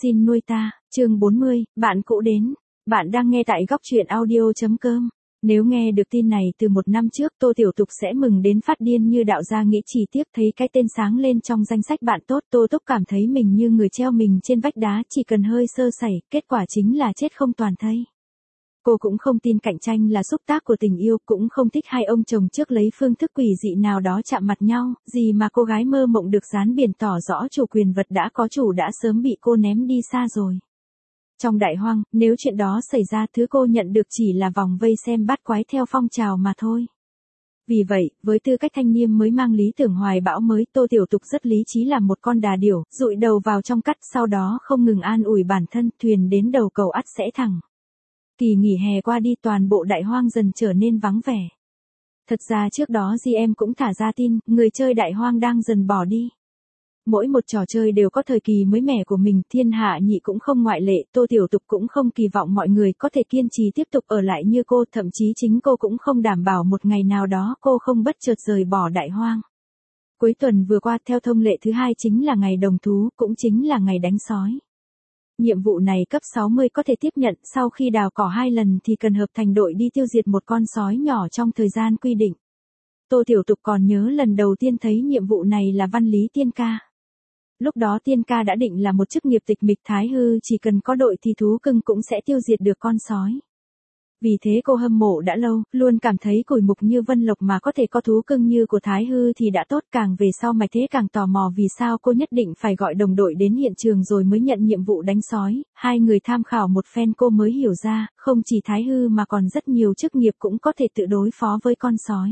Xin nuôi ta, chương 40, bạn cũ đến. Bạn đang nghe tại góc truyện audio.com. Nếu nghe được tin này từ một năm trước, Tô Tiểu Tục sẽ mừng đến phát điên như đạo gia nghĩ chỉ tiếp thấy cái tên sáng lên trong danh sách bạn tốt. Tô Túc cảm thấy mình như người treo mình trên vách đá, chỉ cần hơi sơ sẩy, kết quả chính là chết không toàn thây. Cô cũng không tin cạnh tranh là xúc tác của tình yêu, cũng không thích hai ông chồng trước lấy phương thức quỷ dị nào đó chạm mặt nhau, gì mà cô gái mơ mộng được dán biển tỏ rõ chủ quyền vật đã có chủ đã sớm bị cô ném đi xa rồi. Trong đại hoang, nếu chuyện đó xảy ra, thứ cô nhận được chỉ là vòng vây xem bắt quái theo phong trào mà thôi. Vì vậy, với tư cách thanh niên mới mang lý tưởng hoài bão mới, Tô Tiểu Tục rất lý trí làm một con đà điểu, dụi đầu vào trong cắt, sau đó không ngừng an ủi bản thân, thuyền đến đầu cầu ắt sẽ thẳng. Kỳ nghỉ hè qua đi, toàn bộ đại hoang dần trở nên vắng vẻ. Thật ra trước đó GM cũng thả ra tin, người chơi đại hoang đang dần bỏ đi. Mỗi một trò chơi đều có thời kỳ mới mẻ của mình, thiên hạ nhị cũng không ngoại lệ. Tô Tiểu Tục cũng không kỳ vọng mọi người có thể kiên trì tiếp tục ở lại như cô, thậm chí chính cô cũng không đảm bảo một ngày nào đó cô không bất chợt rời bỏ đại hoang. Cuối tuần vừa qua, theo thông lệ thứ hai chính là ngày đồng thú, cũng chính là ngày đánh sói. Nhiệm vụ này cấp 60 có thể tiếp nhận, sau khi đào cỏ 2 lần thì cần hợp thành đội đi tiêu diệt một con sói nhỏ trong thời gian quy định. Tô Tiểu Tục còn nhớ lần đầu tiên thấy nhiệm vụ này là Văn Lý Tiên Ca. Lúc đó Tiên Ca đã định là một chức nghiệp tịch mịch thái hư, chỉ cần có đội thì thú cưng cũng sẽ tiêu diệt được con sói. Vì thế cô hâm mộ đã lâu, luôn cảm thấy cùi mục như Vân Lộc mà có thể có thú cưng như của Thái Hư thì đã tốt, càng về sau mạch thế càng tò mò vì sao cô nhất định phải gọi đồng đội đến hiện trường rồi mới nhận nhiệm vụ đánh sói. Hai người tham khảo một phen cô mới hiểu ra, không chỉ Thái Hư mà còn rất nhiều chức nghiệp cũng có thể tự đối phó với con sói.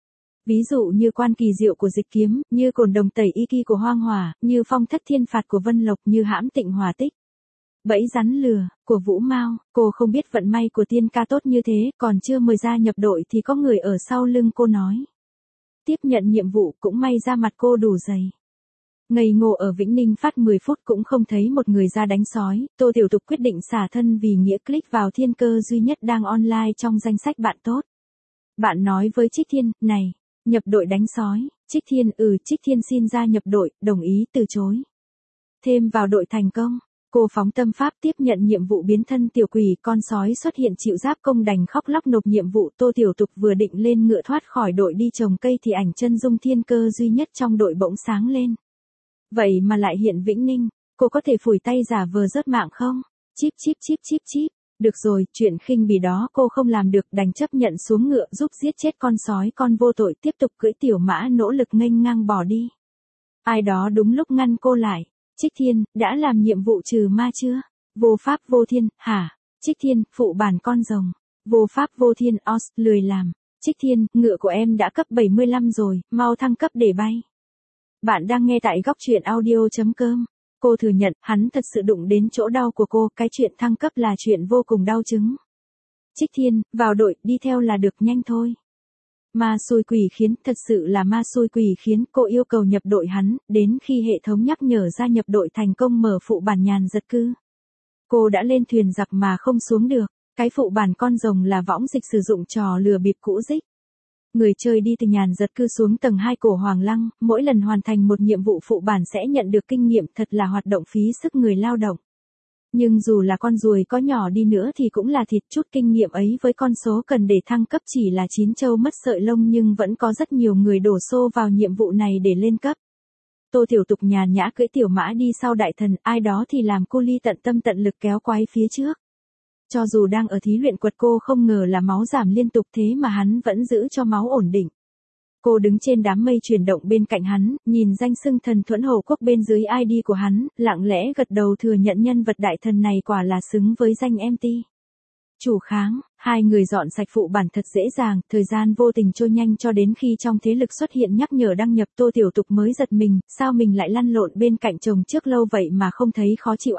Ví dụ như quan kỳ diệu của Dịch Kiếm, như cồn đồng tẩy y kỳ của Hoang Hỏa, như phong thất thiên phạt của Vân Lộc, như hãm tịnh hỏa tích. Bẫy rắn lừa, của Vũ Mao. Cô không biết vận may của Tiên Ca tốt như thế, còn chưa mời ra nhập đội thì có người ở sau lưng cô nói. Tiếp nhận nhiệm vụ, cũng may ra mặt cô đủ dày. Ngây ngô ở Vĩnh Ninh phát 10 phút cũng không thấy một người ra đánh sói, Tô Tiểu Tục quyết định xả thân vì nghĩa, click vào thiên cơ duy nhất đang online trong danh sách bạn tốt. Bạn nói với Trích Thiên, này, nhập đội đánh sói. Trích Thiên, Trích Thiên xin ra nhập đội, đồng ý từ chối. Thêm vào đội thành công. Cô phóng tâm pháp tiếp nhận nhiệm vụ biến thân tiểu quỷ, con sói xuất hiện chịu giáp công đành khóc lóc nộp nhiệm vụ. Tô Tiểu Tục vừa định lên ngựa thoát khỏi đội đi trồng cây thì ảnh chân dung thiên cơ duy nhất trong đội bỗng sáng lên. Vậy mà lại hiện Vĩnh Ninh, cô có thể phủi tay giả vờ rớt mạng không? Chíp chíp chíp chíp chíp. Được rồi, chuyện khinh bỉ đó cô không làm được, đành chấp nhận xuống ngựa giúp giết chết con sói con vô tội, tiếp tục cưỡi tiểu mã nỗ lực nghênh ngang bỏ đi. Ai đó đúng lúc ngăn cô lại. Trích Thiên, đã làm nhiệm vụ trừ ma chưa? Vô pháp vô thiên, hả? Trích Thiên, phụ bản con rồng. Vô pháp vô thiên, lười làm. Trích Thiên, ngựa của em đã cấp 75 rồi, mau thăng cấp để bay. Bạn đang nghe tại góc truyện audio.com. Cô thừa nhận, hắn thật sự đụng đến chỗ đau của cô, cái chuyện thăng cấp là chuyện vô cùng đau chứng. Trích Thiên, vào đội, đi theo là được, nhanh thôi. Ma xui quỷ khiến, thật sự là ma xui quỷ khiến. Cô yêu cầu nhập đội hắn, đến khi hệ thống nhắc nhở ra nhập đội thành công mở phụ bản nhàn giật cư. Cô đã lên thuyền giặc mà không xuống được, cái phụ bản con rồng là võng dịch sử dụng trò lừa bịp cũ dích. Người chơi đi từ nhàn giật cư xuống tầng 2 cổ Hoàng Lăng, mỗi lần hoàn thành một nhiệm vụ phụ bản sẽ nhận được kinh nghiệm, thật là hoạt động phí sức người lao động. Nhưng dù là con ruồi có nhỏ đi nữa thì cũng là thịt, chút kinh nghiệm ấy với con số cần để thăng cấp chỉ là chín châu mất sợi lông, nhưng vẫn có rất nhiều người đổ xô vào nhiệm vụ này để lên cấp. Tô Tiểu Tục nhàn nhã cưỡi tiểu mã đi sau đại thần, ai đó thì làm cu li tận tâm tận lực kéo quái phía trước. Cho dù đang ở thí luyện quật, cô không ngờ là máu giảm liên tục thế mà hắn vẫn giữ cho máu ổn định. Cô đứng trên đám mây chuyển động bên cạnh hắn, nhìn danh xưng thần thuẫn hổ quốc bên dưới ID của hắn, lặng lẽ gật đầu thừa nhận nhân vật đại thần này quả là xứng với danh MT. Chủ kháng, hai người dọn sạch phụ bản thật dễ dàng, thời gian vô tình trôi nhanh cho đến khi trong thế lực xuất hiện nhắc nhở đăng nhập. Tô Tiểu Tục mới giật mình, sao mình lại lăn lộn bên cạnh chồng trước lâu vậy mà không thấy khó chịu.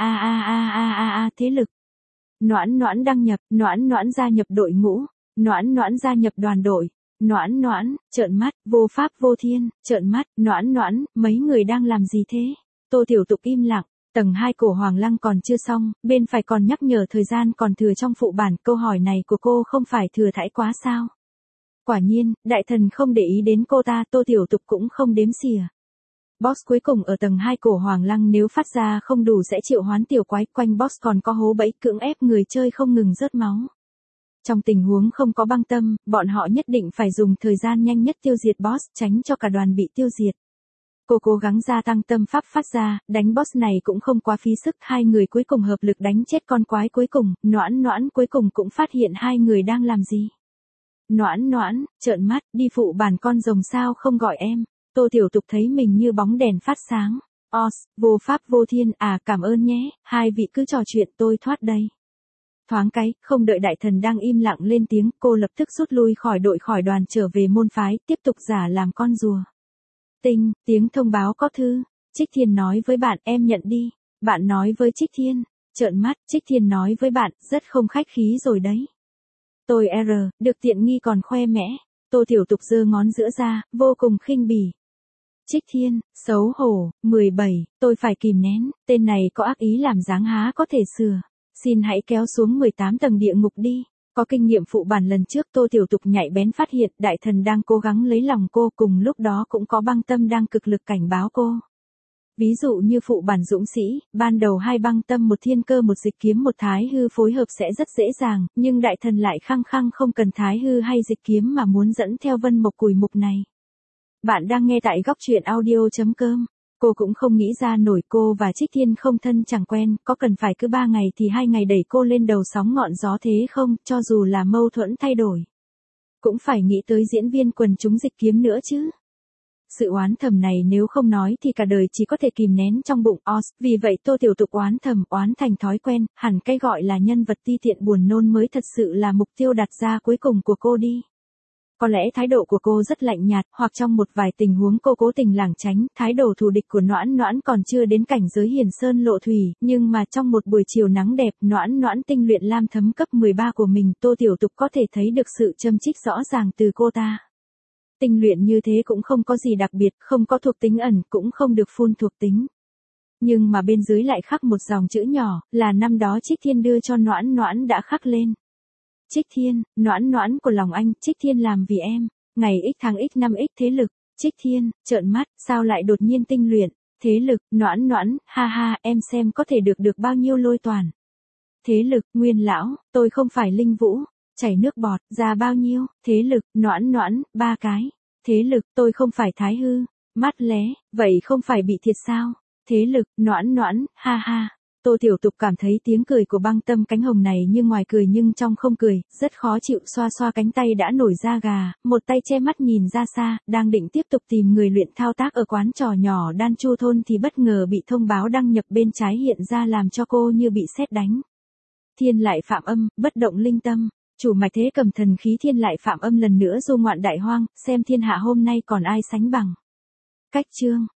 Thế lực. Noãn Noãn đăng nhập, Noãn Noãn gia nhập đội ngũ, Noãn Noãn gia nhập đoàn đội. Noãn Noãn, trợn mắt, vô pháp vô thiên, trợn mắt, Noãn Noãn, mấy người đang làm gì thế? Tô Tiểu Tục im lặng, tầng 2 cổ Hoàng Lăng còn chưa xong, bên phải còn nhắc nhở thời gian còn thừa trong phụ bản, câu hỏi này của cô không phải thừa thãi quá sao? Quả nhiên, đại thần không để ý đến cô ta, Tô Tiểu Tục cũng không đếm xỉa. Boss cuối cùng ở tầng 2 cổ Hoàng Lăng, nếu phát ra không đủ sẽ triệu hoán tiểu quái, quanh boss còn có hố bẫy cưỡng ép người chơi không ngừng rớt máu. Trong tình huống không có băng tâm, bọn họ nhất định phải dùng thời gian nhanh nhất tiêu diệt boss, tránh cho cả đoàn bị tiêu diệt. Cô cố gắng gia tăng tâm pháp phát ra, đánh boss này cũng không quá phí sức, hai người cuối cùng hợp lực đánh chết con quái cuối cùng, Noãn Noãn cuối cùng cũng phát hiện hai người đang làm gì. Noãn Noãn, trợn mắt, đi phụ bản con rồng sao không gọi em. Tô Tiểu Tục thấy mình như bóng đèn phát sáng. Vô pháp vô thiên, cảm ơn nhé, hai vị cứ trò chuyện tôi thoát đây. Thoáng cái, không đợi đại thần đang im lặng lên tiếng, cô lập tức rút lui khỏi đội khỏi đoàn trở về môn phái, tiếp tục giả làm con rùa. Tiếng thông báo có thư. Trích Thiên nói với bạn, em nhận đi. Bạn nói với Trích Thiên. Trợn mắt, Trích Thiên nói với bạn, rất không khách khí rồi đấy. Tôi được tiện nghi còn khoe mẽ. Tô Tiểu Tục giơ ngón giữa ra, vô cùng khinh bỉ. Trích Thiên, xấu hổ, 17, tôi phải kìm nén, tên này có ác ý làm dáng há có thể sửa. Xin hãy kéo xuống 18 tầng địa ngục đi. Có kinh nghiệm phụ bản lần trước, Tô Tiểu Tục nhạy bén phát hiện đại thần đang cố gắng lấy lòng cô, cùng lúc đó cũng có băng tâm đang cực lực cảnh báo cô. Ví dụ như phụ bản dũng sĩ, ban đầu hai băng tâm một thiên cơ một dịch kiếm một thái hư phối hợp sẽ rất dễ dàng, nhưng đại thần lại khăng khăng không cần thái hư hay dịch kiếm mà muốn dẫn theo Vân Mộc Cùi mục này. Bạn đang nghe tại góc truyện audio.com. Cô cũng không nghĩ ra nổi cô và Trích Thiên không thân chẳng quen, có cần phải cứ 3 ngày thì 2 ngày đẩy cô lên đầu sóng ngọn gió thế không, cho dù là mâu thuẫn thay đổi. Cũng phải nghĩ tới diễn viên quần chúng dịch kiếm nữa chứ. Sự oán thầm này nếu không nói thì cả đời chỉ có thể kìm nén trong bụng. Vì vậy Tô Tiểu Tục oán thầm oán thành thói quen, hẳn cái gọi là nhân vật ti tiện buồn nôn mới thật sự là mục tiêu đặt ra cuối cùng của cô đi. Có lẽ thái độ của cô rất lạnh nhạt, hoặc trong một vài tình huống cô cố tình lảng tránh, thái độ thù địch của Noãn Noãn còn chưa đến cảnh giới hiền sơn lộ thủy, nhưng mà trong một buổi chiều nắng đẹp, Noãn Noãn tinh luyện lam thấm cấp 13 của mình, Tô Tiểu Tục có thể thấy được sự châm chích rõ ràng từ cô ta. Tinh luyện như thế cũng không có gì đặc biệt, không có thuộc tính ẩn, cũng không được phun thuộc tính. Nhưng mà bên dưới lại khắc một dòng chữ nhỏ, là năm đó Trích Thiên đưa cho Noãn Noãn đã khắc lên. Trích Thiên, Noãn Noãn của lòng anh, Trích Thiên làm vì em. Ngày x tháng x năm x thế lực. Trích Thiên, trợn mắt, sao lại đột nhiên tinh luyện? Thế lực, Noãn Noãn, ha ha, em xem có thể được bao nhiêu lôi toàn. Thế lực, Nguyên lão, tôi không phải Linh Vũ. Chảy nước bọt, ra bao nhiêu? Thế lực, Noãn Noãn, 3 cái. Thế lực, tôi không phải thái hư. Mắt lé, vậy không phải bị thiệt sao? Thế lực, Noãn Noãn, ha ha. Tô Tiểu Tục cảm thấy tiếng cười của băng tâm cánh hồng này như ngoài cười nhưng trong không cười, rất khó chịu, xoa xoa cánh tay đã nổi da gà, một tay che mắt nhìn ra xa, đang định tiếp tục tìm người luyện thao tác ở quán trò nhỏ Đan Chu thôn thì bất ngờ bị thông báo đăng nhập bên trái hiện ra làm cho cô như bị sét đánh. Thiên lại phạm âm, bất động linh tâm. Chủ mạch thế cầm thần khí thiên lại phạm âm lần nữa du ngoạn đại hoang, xem thiên hạ hôm nay còn ai sánh bằng. Cách chương